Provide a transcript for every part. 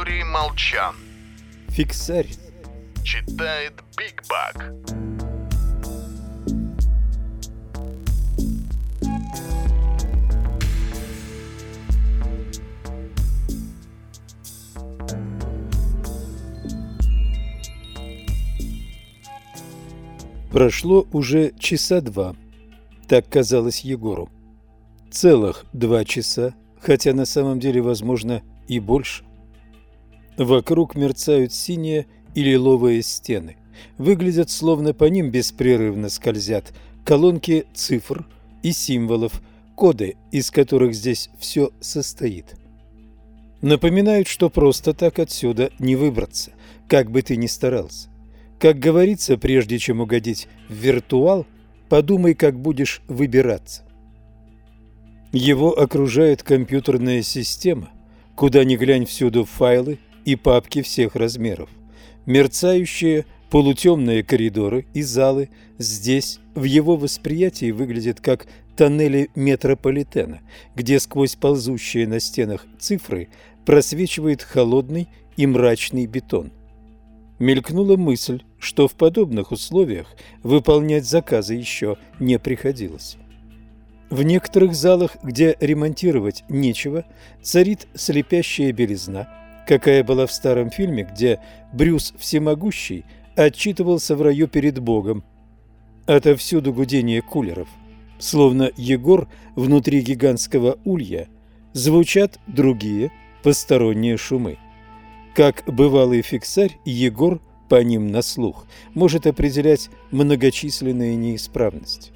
Юрий Молчан. Фиксарь. Читает Биг Баг. Прошло уже часа два. Так казалось Егору. Целых 2 часа, хотя на самом деле, возможно, и больше. Вокруг мерцают синие и лиловые стены. Выглядят, словно по ним беспрерывно скользят колонки цифр и символов, коды, из которых здесь все состоит. Напоминают, что просто так отсюда не выбраться, как бы ты ни старался. Как говорится, прежде чем угодить в виртуал, подумай, как будешь выбираться. Его окружает компьютерная система, куда ни глянь всюду файлы и папки всех размеров. Мерцающие полутемные коридоры и залы здесь, в его восприятии, выглядят как тоннели метрополитена, где сквозь ползущие на стенах цифры просвечивает холодный и мрачный бетон. Мелькнула мысль, что в подобных условиях выполнять заказы еще не приходилось. В некоторых залах, где ремонтировать нечего, царит слепящая белизна, какая была в старом фильме, где Брюс Всемогущий отчитывался в раю перед Богом. Отовсюду гудение кулеров. Словно Егор внутри гигантского улья, звучат другие посторонние шумы. Как бывалый фиксарь, Егор по ним на слух может определять многочисленные неисправности.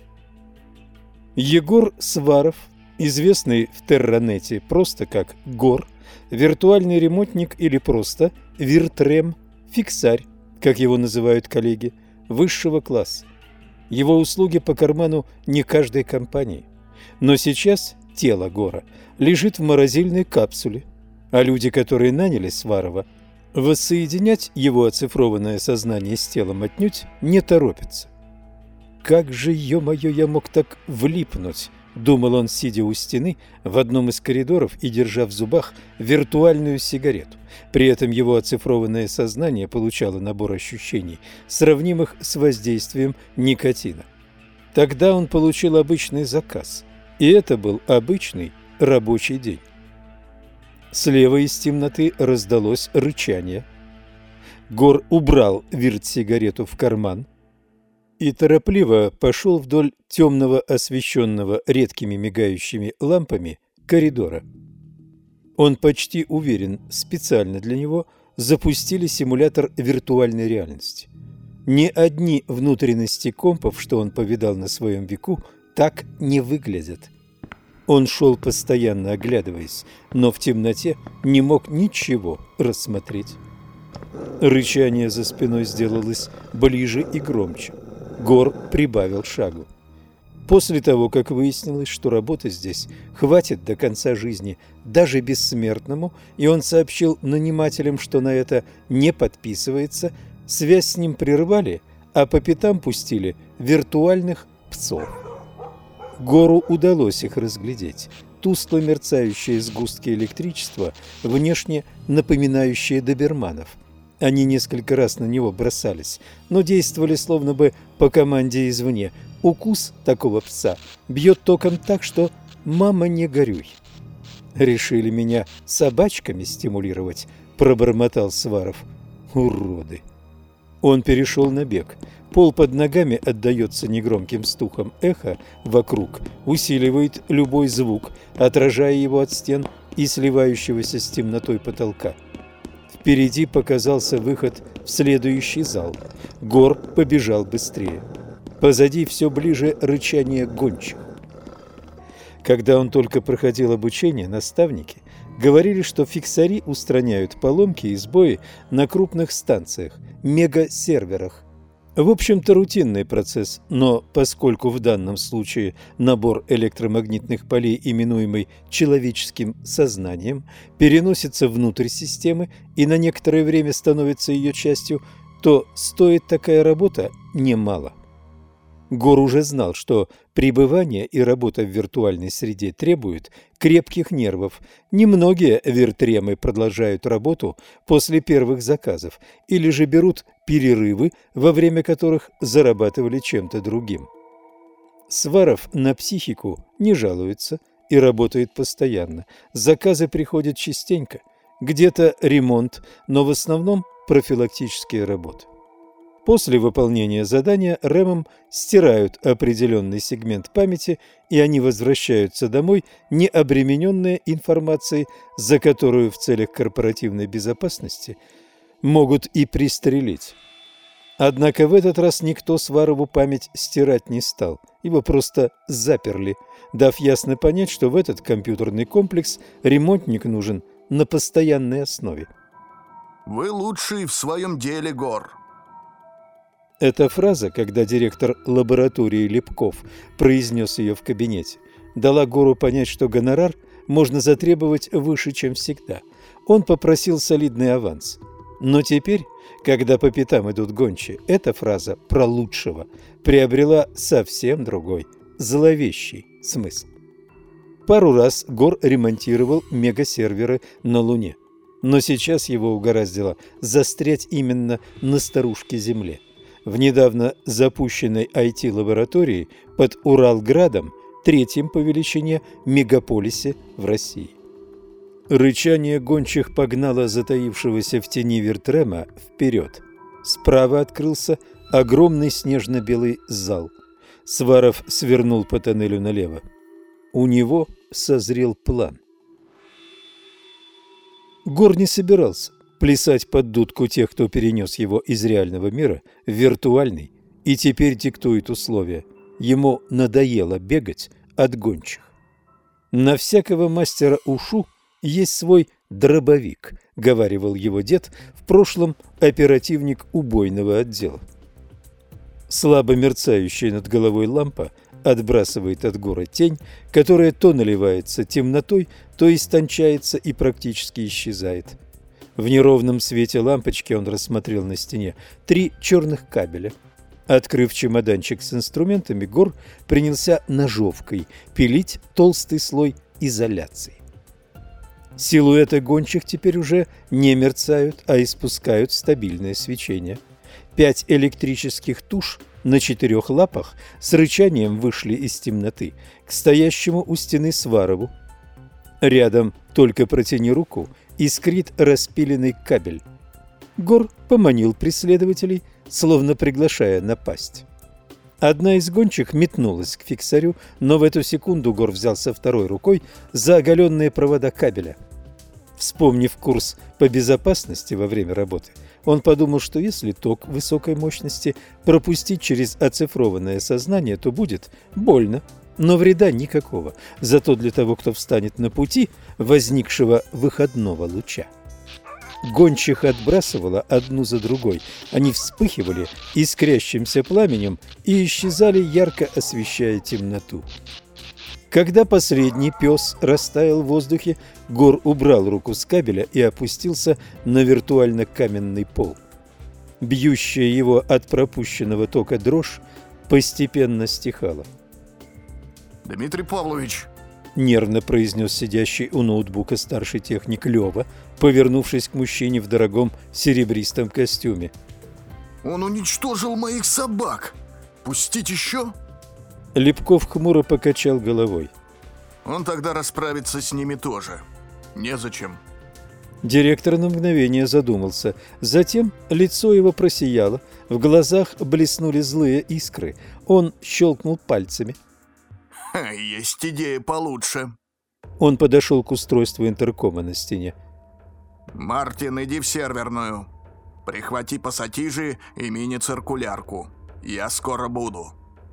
Егор Сваров, известный в Терранете просто как Гор, виртуальный ремонтник или просто Виртрем, фиксарь, как его называют коллеги, высшего класса. Его услуги по карману не каждой компании. Но сейчас тело Гора лежит в морозильной капсуле, а люди, которые наняли Сварова, воссоединять его оцифрованное сознание с телом отнюдь не торопятся. «Как же, ё-моё, я мог так влипнуть?» – думал он, сидя у стены в одном из коридоров и держа в зубах виртуальную сигарету. При этом его оцифрованное сознание получало набор ощущений, сравнимых с воздействием никотина. Тогда он получил обычный заказ, и это был обычный рабочий день. Слева из темноты раздалось рычание. Гор убрал вирт-сигарету в карман и торопливо пошел вдоль темного, освещенного редкими мигающими лампами коридора. Он почти уверен, специально для него запустили симулятор виртуальной реальности. Ни одни внутренности компов, что он повидал на своем веку, так не выглядят. Он шел, постоянно оглядываясь, но в темноте не мог ничего рассмотреть. Рычание за спиной сделалось ближе и громче. Гор прибавил шагу. После того, как выяснилось, что работы здесь хватит до конца жизни даже бессмертному, и он сообщил нанимателям, что на это не подписывается, связь с ним прервали, а по пятам пустили виртуальных псов. Гору удалось их разглядеть. Тускло мерцающие сгустки электричества, внешне напоминающие доберманов. Они несколько раз на него бросались, но действовали словно бы по команде извне. Укус такого пса бьет током так, что «мама, не горюй». «Решили меня собачками стимулировать», – пробормотал Сваров. «Уроды!» Он перешел на бег. Пол под ногами отдается негромким стуком, эхо вокруг усиливает любой звук, отражая его от стен и сливающегося с темнотой потолка. Впереди показался выход в следующий зал. Гор побежал быстрее. Позади все ближе рычание гончих. Когда он только проходил обучение, наставники говорили, что фиксари устраняют поломки и сбои на крупных станциях, мегасерверах. В общем-то, рутинный процесс, но поскольку в данном случае набор электромагнитных полей, именуемый человеческим сознанием, переносится внутрь системы и на некоторое время становится ее частью, то стоит такая работа немало. Гор уже знал, что пребывание и работа в виртуальной среде требуют крепких нервов. Немногие виртремы продолжают работу после первых заказов или же берут перерывы, во время которых зарабатывали чем-то другим. Сваров на психику не жалуется и работает постоянно. Заказы приходят частенько, где-то ремонт, но в основном профилактические работы. После выполнения задания РЭМом стирают определенный сегмент памяти, и они возвращаются домой, не обремененные информацией, за которую в целях корпоративной безопасности могут и пристрелить. Однако в этот раз никто Сварову память стирать не стал, его просто заперли, дав ясно понять, что в этот компьютерный комплекс ремонтник нужен на постоянной основе. «Вы лучший в своем деле, Гор». Эта фраза, когда директор лаборатории Лепков произнес ее в кабинете, дала Гору понять, что гонорар можно затребовать выше, чем всегда. Он попросил солидный аванс. Но теперь, когда по пятам идут гончие, эта фраза про лучшего приобрела совсем другой, зловещий смысл. Пару раз Гор ремонтировал мегасерверы на Луне, но сейчас его угораздило застрять именно на старушке Земле. В недавно запущенной IT-лаборатории под Уралградом, третьем по величине мегаполисе в России. Рычание гончих погнало затаившегося в тени Виртрема вперед. Справа открылся огромный снежно-белый зал. Сваров свернул по тоннелю налево. У него созрел план. Гор не собирался плясать под дудку тех, кто перенес его из реального мира в виртуальный и теперь диктует условия. Ему надоело бегать от гончих. На всякого мастера ушу есть свой дробовик, говаривал его дед, в прошлом оперативник убойного отдела. Слабо мерцающая над головой лампа отбрасывает от Гора тень, которая то наливается темнотой, то истончается и практически исчезает. В неровном свете лампочки он рассмотрел на стене 3 черных кабеля. Открыв чемоданчик с инструментами, Гор принялся ножовкой пилить толстый слой изоляции. Силуэты гончих теперь уже не мерцают, а испускают стабильное свечение. 5 электрических туш на 4 лапах с рычанием вышли из темноты к стоящему у стены Сварову. Рядом, только протяни руку, искрит распиленный кабель. Гор поманил преследователей, словно приглашая напасть. Одна из гончих метнулась к фиксарю, но в эту секунду Гор взялся второй рукой за оголенные провода кабеля. Вспомнив курс по безопасности во время работы, он подумал, что если ток высокой мощности пропустить через оцифрованное сознание, то будет больно, но вреда никакого. Зато для того, кто встанет на пути возникшего выходного луча. Гончих отбрасывало одну за другой. Они вспыхивали искрящимся пламенем и исчезали, ярко освещая темноту. Когда последний пес растаял в воздухе, Гор убрал руку с кабеля и опустился на виртуально-каменный пол. Бьющая его от пропущенного тока дрожь постепенно стихала. «Дмитрий Павлович!» — нервно произнес сидящий у ноутбука старший техник Лёва, повернувшись к мужчине в дорогом серебристом костюме. «Он уничтожил моих собак! Пустить еще?» Лепков хмуро покачал головой. «Он тогда расправится с ними тоже. Незачем». Директор на мгновение задумался. Затем лицо его просияло, в глазах блеснули злые искры. Он щелкнул пальцами. «Есть идея получше». Он подошел к устройству интеркома на стене. «Мартин, иди в серверную. Прихвати пассатижи и мини-циркулярку. Я скоро буду».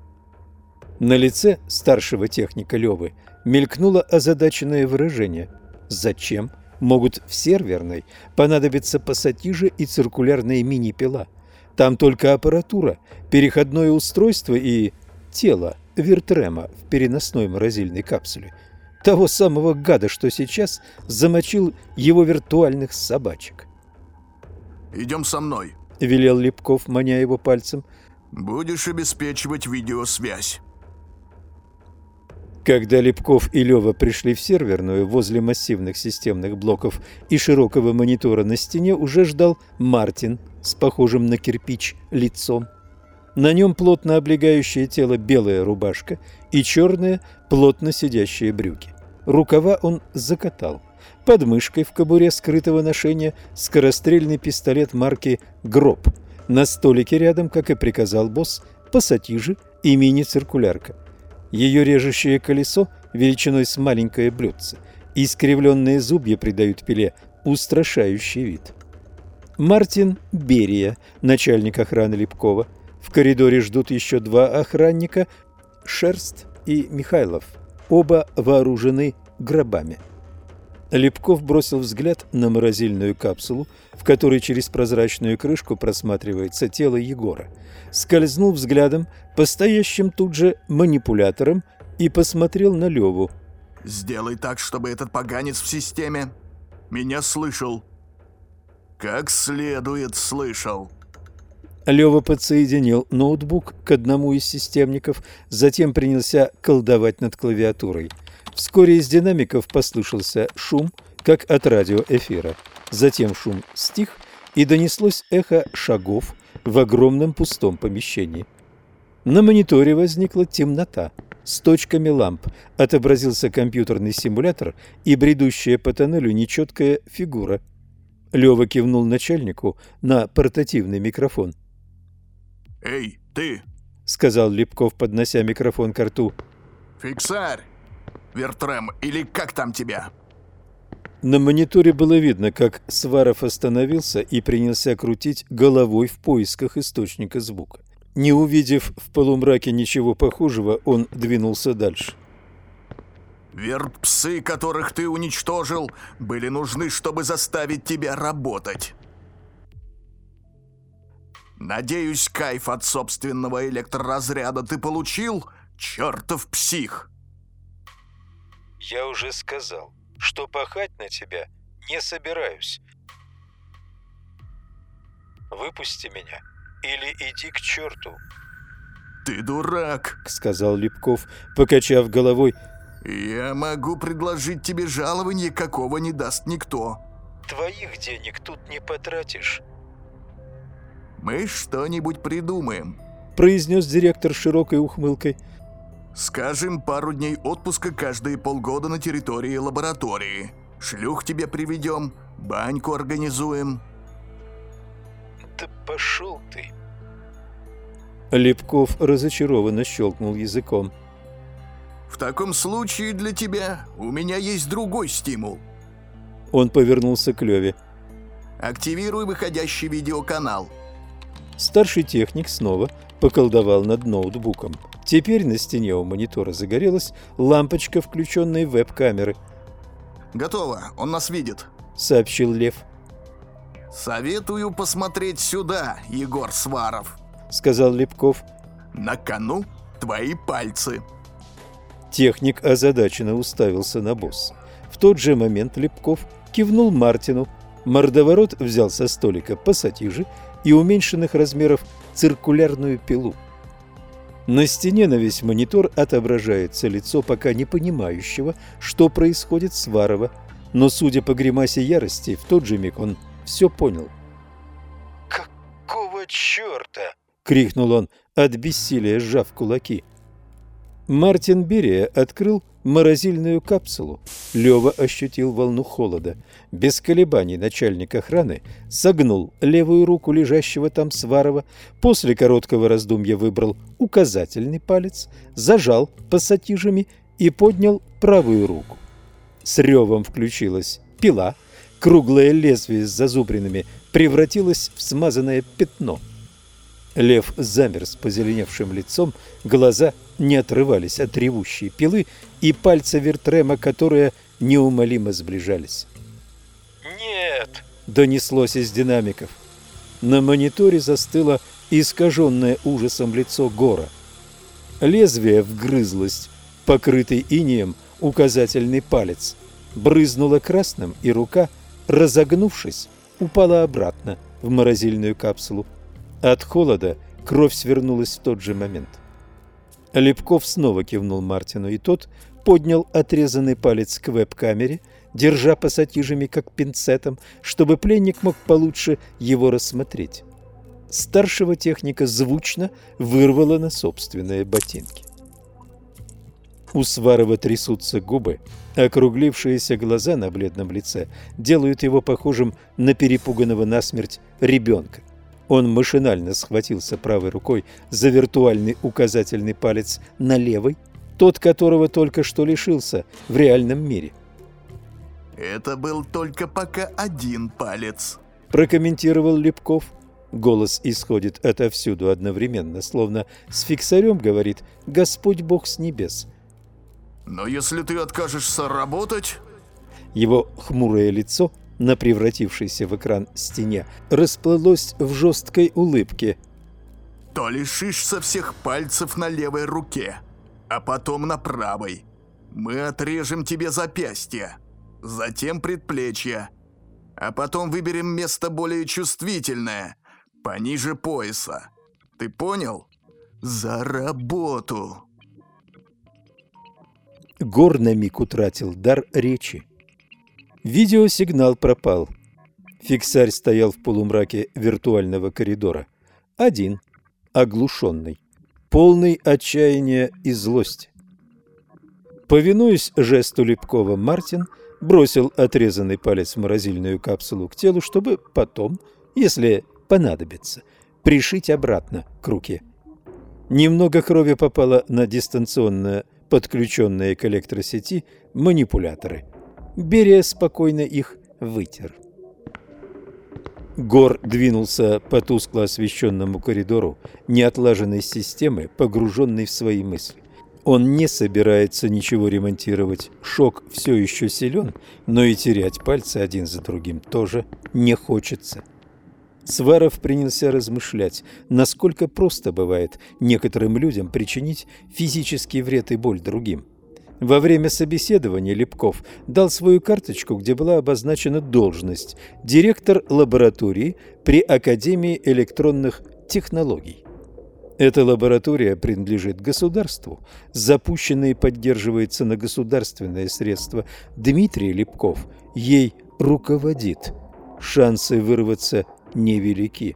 На лице старшего техника Лёвы мелькнуло озадаченное выражение. Зачем могут в серверной понадобиться пассатижи и циркулярная мини-пила? Там только аппаратура, переходное устройство и тело Виртрема в переносной морозильной капсуле. Того самого гада, что сейчас замочил его виртуальных собачек. «Идем со мной», — велел Лепков, маня его пальцем. Будешь обеспечивать видеосвязь. Когда Лепков и Лёва пришли в серверную, возле массивных системных блоков и широкого монитора на стене уже ждал Мартин с похожим на кирпич лицом. На нем плотно облегающее тело белая рубашка и черные плотно сидящие брюки. Рукава он закатал. Под мышкой в кобуре скрытого ношения скорострельный пистолет марки «Гроб». На столике рядом, как и приказал босс, пассатижи и мини-циркулярка. Ее режущее колесо величиной с маленькое блюдце. Искривленные зубья придают пиле устрашающий вид. Мартин Берия, начальник охраны Лепкова. В коридоре ждут еще два охранника – Шерст и Михайлов. Оба вооружены гробами. Лепков бросил взгляд на морозильную капсулу, в которой через прозрачную крышку просматривается тело Егора. Скользнул взглядом по стоящим тут же манипуляторам и посмотрел на Леву. Сделай так, чтобы этот поганец в системе меня слышал. Как следует слышал. Лева подсоединил ноутбук к одному из системников, затем принялся колдовать над клавиатурой. Вскоре из динамиков послышался шум, как от радиоэфира. Затем шум стих, и донеслось эхо шагов в огромном пустом помещении. На мониторе возникла темнота. С точками ламп отобразился компьютерный симулятор и бредущая по тоннелю нечеткая фигура. Лева кивнул начальнику на портативный микрофон. «Эй, ты!» — сказал Лепков, поднося микрофон к рту. «Фиксарь! Вертрем, или как там тебя?» На мониторе было видно, как Сваров остановился и принялся крутить головой в поисках источника звука. Не увидев в полумраке ничего похожего, он двинулся дальше. «Вертпсы, которых ты уничтожил, были нужны, чтобы заставить тебя работать. Надеюсь, кайф от собственного электроразряда ты получил, чертов псих!» «Я уже сказал, что пахать на тебя не собираюсь. Выпусти меня или иди к черту». «Ты дурак», — сказал Лепков, покачав головой. «Я могу предложить тебе жалование, какого не даст никто». «Твоих денег тут не потратишь». «Мы что-нибудь придумаем», — произнес директор с широкой ухмылкой. «Скажем, пару дней отпуска каждые полгода на территории лаборатории. Шлюх тебе приведем, баньку организуем». «Да пошел ты!» Лепков разочарованно щелкнул языком. «В таком случае для тебя у меня есть другой стимул». Он повернулся к Леве. «Активируй выходящий видеоканал». Старший техник снова поколдовал над ноутбуком. Теперь на стене у монитора загорелась лампочка включенной веб-камеры. «Готово, он нас видит», — сообщил Лев. «Советую посмотреть сюда, Егор Сваров», — сказал Лепков. «На кону твои пальцы». Техник озадаченно уставился на босса. В тот же момент Лепков кивнул Мартину. Мордоворот взял со столика пассатижи и уменьшенных размеров циркулярную пилу. На стене на весь монитор отображается лицо пока не понимающего, что происходит с Сварова, но, судя по гримасе ярости, в тот же миг он все понял. «Какого черта?» — крикнул он, от бессилия сжав кулаки. Мартин Берия открыл морозильную капсулу. Лева ощутил волну холода. Без колебаний начальник охраны согнул левую руку лежащего там Сварова, после короткого раздумья выбрал указательный палец, зажал пассатижами и поднял правую руку. С ревом включилась пила, круглое лезвие с зазубринами превратилось в смазанное пятно. Лев замер с позеленевшим лицом, глаза не отрывались от ревущей пилы и пальца Вертрема, которые неумолимо сближались. «Нет!» — донеслось из динамиков. На мониторе застыло искаженное ужасом лицо Гора. Лезвие вгрызлось, покрытый инеем указательный палец, брызнуло красным, и рука, разогнувшись, упала обратно в морозильную капсулу. От холода кровь свернулась в тот же момент. Липков снова кивнул Мартину, и тот поднял отрезанный палец к веб-камере, держа пассатижами как пинцетом, чтобы пленник мог получше его рассмотреть. Старшего техника звучно вырвало на собственные ботинки. У Сварова трясутся губы, округлившиеся глаза на бледном лице делают его похожим на перепуганного насмерть ребенка. Он машинально схватился правой рукой за виртуальный указательный палец на левой, тот которого только что лишился в реальном мире. «Это был только пока один палец», – прокомментировал Липков. Голос исходит отовсюду одновременно, словно с фиксарем говорит «Господь Бог с небес». «Но если ты откажешься работать...» Его хмурое лицо на превратившейся в экран стене расплылось в жесткой улыбке. «То лишишься всех пальцев на левой руке, а потом на правой. Мы отрежем тебе запястье, затем предплечье, а потом выберем место более чувствительное, пониже пояса. Ты понял? За работу!» Гор на миг утратил дар речи. Видеосигнал пропал. Фиксарь стоял в полумраке виртуального коридора. Один, оглушенный, полный отчаяния и злости. Повинуясь жесту Липкова, Мартин бросил отрезанный палец в морозильную капсулу к телу, чтобы потом, если понадобится, пришить обратно к руке. Немного крови попало на дистанционно подключенные к электросети манипуляторы. Берия спокойно их вытер. Гор двинулся по тускло освещенному коридору неотлаженной системы, погруженный в свои мысли. Он не собирается ничего ремонтировать. Шок все еще силен, но и терять пальцы один за другим тоже не хочется. Сваров принялся размышлять, насколько просто бывает некоторым людям причинить физический вред и боль другим. Во время собеседования Липков дал свою карточку, где была обозначена должность «Директор лаборатории при Академии электронных технологий». Эта лаборатория принадлежит государству, запущена и поддерживается на государственные средства. Дмитрий Липков ей руководит. Шансы вырваться невелики.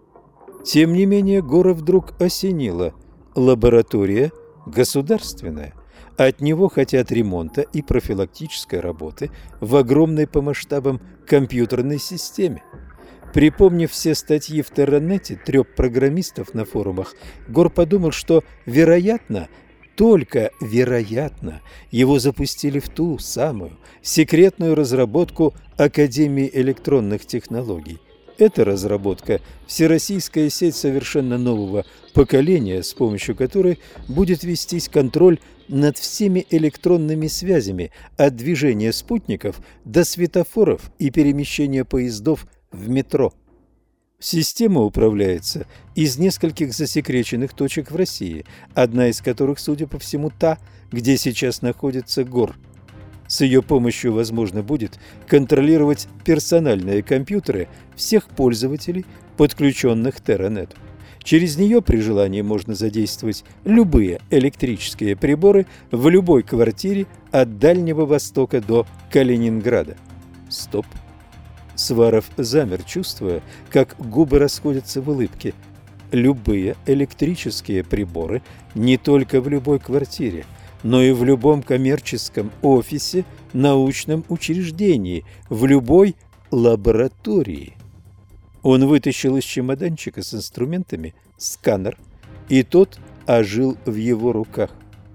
Тем не менее, Гора вдруг осенило. Лаборатория государственная. От него хотят ремонта и профилактической работы в огромной по масштабам компьютерной системе. Припомнив все статьи в Терранете трёп программистов на форумах, Гор подумал, что, вероятно, только вероятно, его запустили в ту самую секретную разработку Академии электронных технологий. Эта разработка – всероссийская сеть совершенно нового поколения, с помощью которой будет вестись контроль над всеми электронными связями от движения спутников до светофоров и перемещения поездов в метро. Система управляется из нескольких засекреченных точек в России, одна из которых, судя по всему, та, где сейчас находится Гор. С ее помощью возможно будет контролировать персональные компьютеры всех пользователей, подключенных к Терранету. Через нее при желании можно задействовать любые электрические приборы в любой квартире от Дальнего Востока до Калининграда. Стоп. Сваров замер, чувствуя, как губы расходятся в улыбке. Любые электрические приборы не только в любой квартире, но и в любом коммерческом офисе, научном учреждении, в любой лаборатории. Он вытащил из чемоданчика с инструментами сканер, и тот ожил в его руках.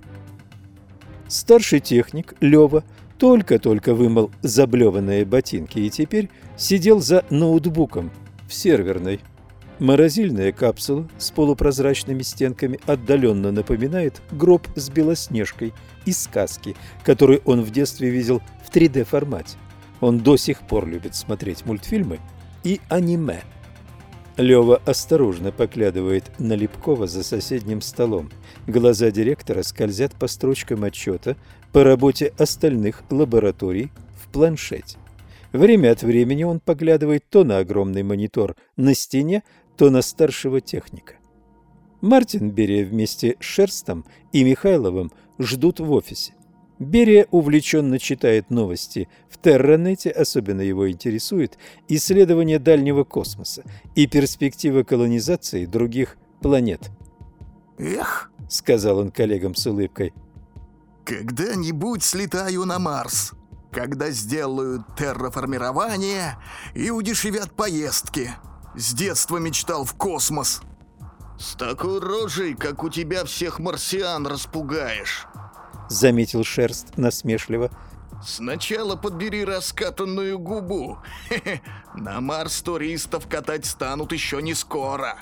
Старший техник Лёва только-только вымыл заблеванные ботинки и теперь сидел за ноутбуком в серверной. Морозильная капсула с полупрозрачными стенками отдаленно напоминает гроб с Белоснежкой из сказки, которую он в детстве видел в 3D-формате. Он до сих пор любит смотреть мультфильмы и аниме. Лёва осторожно поглядывает на Липкова за соседним столом. Глаза директора скользят по строчкам отчета по работе остальных лабораторий в планшете. Время от времени он поглядывает то на огромный монитор на стене, то на старшего техника. Мартин, Берия вместе с Шерстом и Михайловым ждут в офисе. Берия увлеченно читает новости в Терранете, особенно его интересует исследование дальнего космоса и перспектива колонизации других планет. «Эх», — сказал он коллегам с улыбкой, — «когда-нибудь слетаю на Марс, когда сделают терраформирование и удешевят поездки. С детства мечтал в космос». «С такой рожей, как у тебя, всех марсиан распугаешь», — заметил Шерст насмешливо. «Сначала подбери раскатанную губу. Хе-хе. На Марс туристов катать станут еще не скоро».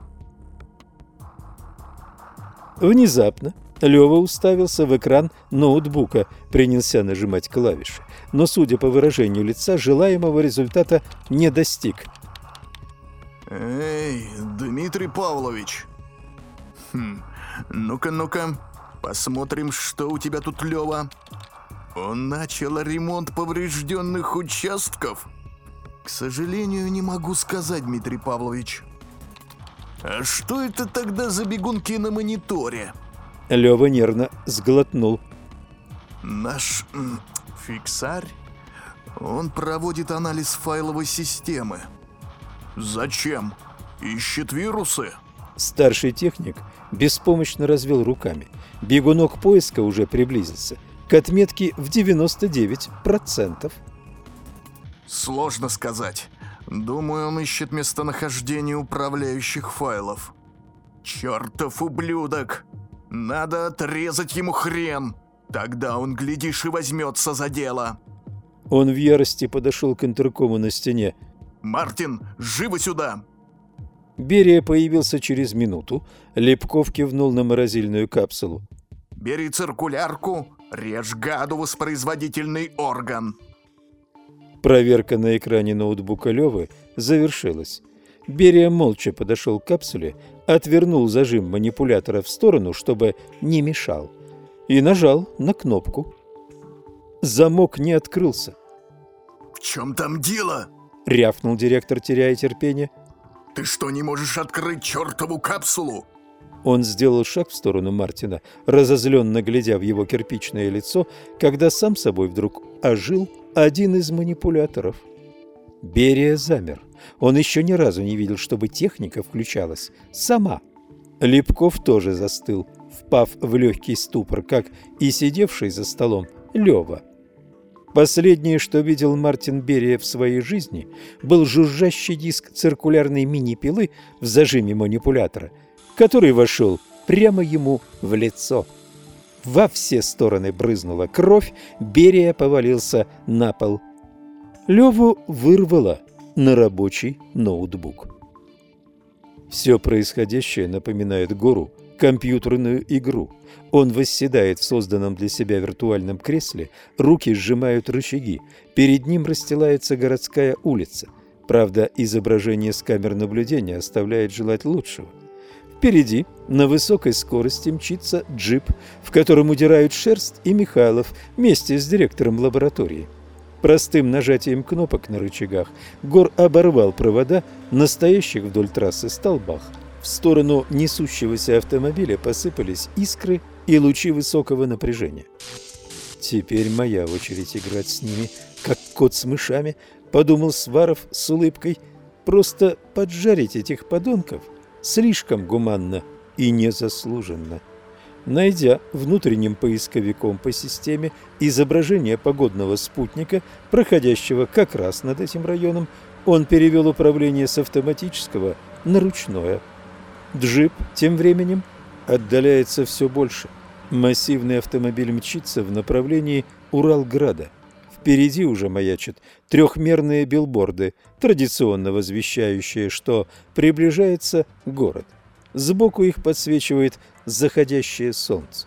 Внезапно Лёва уставился в экран ноутбука, принялся нажимать клавиши, но, судя по выражению лица, желаемого результата не достиг. «Эй, Дмитрий Павлович! Ну-ка, посмотрим, что у тебя тут, Лёва. Он начал ремонт поврежденных участков? К сожалению, не могу сказать, Дмитрий Павлович. А что это тогда за бегунки на мониторе?» Лёва нервно сглотнул. «Наш фиксарь, он проводит анализ файловой системы. Зачем? Ищет вирусы?» Старший техник беспомощно развел руками. Бегунок поиска уже приблизился к отметке в 99%. «Сложно сказать. Думаю, он ищет местонахождение управляющих файлов. Чертов ублюдок! Надо отрезать ему хрен. Тогда он, глядишь, и возьмется за дело». Он в ярости подошел к интеркому на стене. «Мартин, живо сюда!» Берия появился через минуту. Лепков кивнул на морозильную капсулу. «Бери циркулярку, режь гаду воспроизводительный орган». Проверка на экране ноутбука Лёвы завершилась. Берия молча подошел к капсуле, отвернул зажим манипулятора в сторону, чтобы не мешал, и нажал на кнопку. Замок не открылся. «В чем там дело?» — рявкнул директор, теряя терпение. «Ты что, не можешь открыть чертову капсулу?» Он сделал шаг в сторону Мартина, разозленно глядя в его кирпичное лицо, когда сам собой вдруг ожил один из манипуляторов. Берия замер. Он еще ни разу не видел, чтобы техника включалась сама. Лепков тоже застыл, впав в легкий ступор, как и сидевший за столом Лёва. Последнее, что видел Мартин Берия в своей жизни, был жужжащий диск циркулярной мини-пилы в зажиме манипулятора, который вошел прямо ему в лицо. Во все стороны брызнула кровь, Берия повалился на пол. Лёву вырвало на рабочий ноутбук. Все происходящее напоминает Гору компьютерную игру. Он восседает в созданном для себя виртуальном кресле, руки сжимают рычаги, перед ним расстилается городская улица. Правда, изображение с камер наблюдения оставляет желать лучшего. Впереди на высокой скорости мчится джип, в котором удирают Шерст и Михайлов вместе с директором лаборатории. Простым нажатием кнопок на рычагах Гор оборвал провода на стоящих вдоль трассы столбах. В сторону несущегося автомобиля посыпались искры и лучи высокого напряжения. «Теперь моя очередь играть с ними, как кот с мышами», — подумал Сваров с улыбкой. «Просто поджарить этих подонков слишком гуманно и незаслуженно». Найдя внутренним поисковиком по системе изображение погодного спутника, проходящего как раз над этим районом, он перевел управление с автоматического на ручное. Джип тем временем отдаляется все больше. Массивный автомобиль мчится в направлении Уралграда. Впереди уже маячат трехмерные билборды, традиционно возвещающие, что приближается город. Сбоку их подсвечивает заходящее солнце.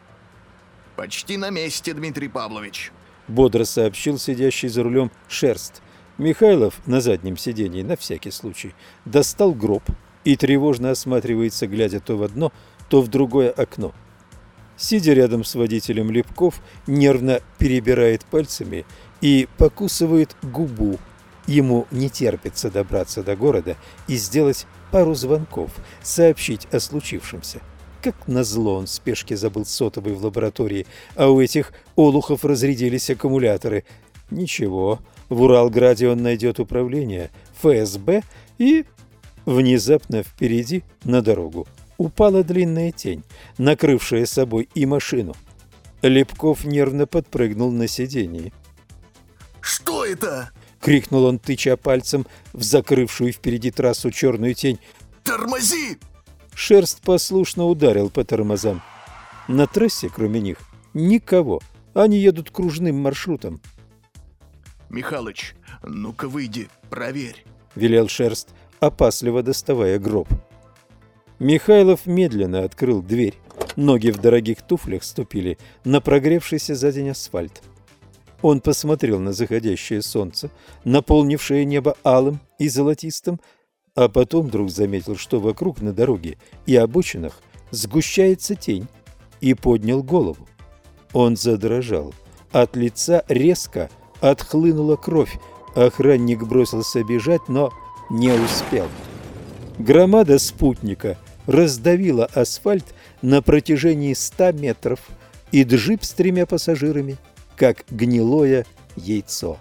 «Почти на месте, Дмитрий Павлович», — бодро сообщил сидящий за рулем Шерст. Михайлов на заднем сидении на всякий случай достал гроб и тревожно осматривается, глядя то в одно, то в другое окно. Сидя рядом с водителем, Лепков нервно перебирает пальцами и покусывает губу. Ему не терпится добраться до города и сделать пару звонков, сообщить о случившемся. Как назло, он в спешке забыл сотовый в лаборатории, а у этих олухов разрядились аккумуляторы. Ничего, в Уралграде он найдет управление ФСБ, и внезапно впереди на дорогу упала длинная тень, накрывшая собой и машину. Лепков нервно подпрыгнул на сиденье. «Что это?» — крикнул он, тыча пальцем в закрывшую впереди трассу черную тень. «Тормози!» Шерст послушно ударил по тормозам. На трассе, кроме них, никого. Они едут кружным маршрутом. «Михалыч, ну-ка выйди, проверь», — велел Шерст, опасливо доставая гроб. Михайлов медленно открыл дверь. Ноги в дорогих туфлях ступили на прогревшийся за день асфальт. Он посмотрел на заходящее солнце, наполнившее небо алым и золотистым, а потом вдруг заметил, что вокруг на дороге и обочинах сгущается тень, и поднял голову. Он задрожал. От лица резко отхлынула кровь. Охранник бросился бежать, но не успел. Громада спутника раздавила асфальт на протяжении 100 метров, и джип с 3 пассажирами, как гнилое яйцо.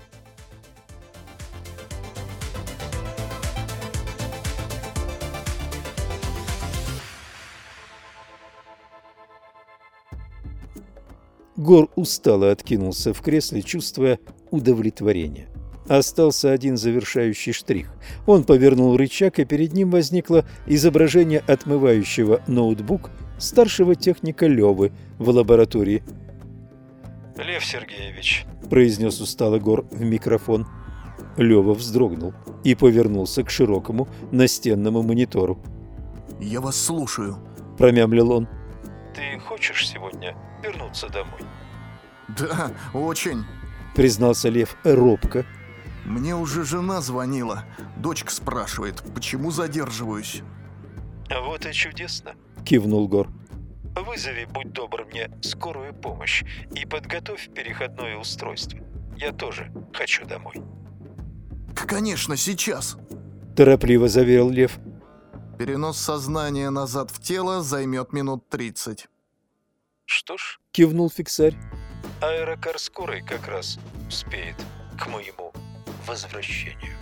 Гор устало откинулся в кресле, чувствуя удовлетворение. Остался один завершающий штрих. Он повернул рычаг, и перед ним возникло изображение отмывающего ноутбук старшего техника Лёвы в лаборатории. «Лев Сергеевич», — произнес устало Гор в микрофон. Лёва вздрогнул и повернулся к широкому настенному монитору. «Я вас слушаю», — промямлил он. «Ты хочешь сегодня вернуться домой?» «Да, очень», — признался Лев робко. «Мне уже жена звонила. Дочка спрашивает, почему задерживаюсь». «Вот и чудесно», — кивнул Гор. «Вызови, будь добр, мне скорую помощь и подготовь переходное устройство. Я тоже хочу домой». «Конечно, сейчас», — торопливо заверил Лев. «Перенос сознания назад в тело займет минут 30». «Что ж», — кивнул фиксарь, — «аэрокар скорой как раз успеет к моему возвращению».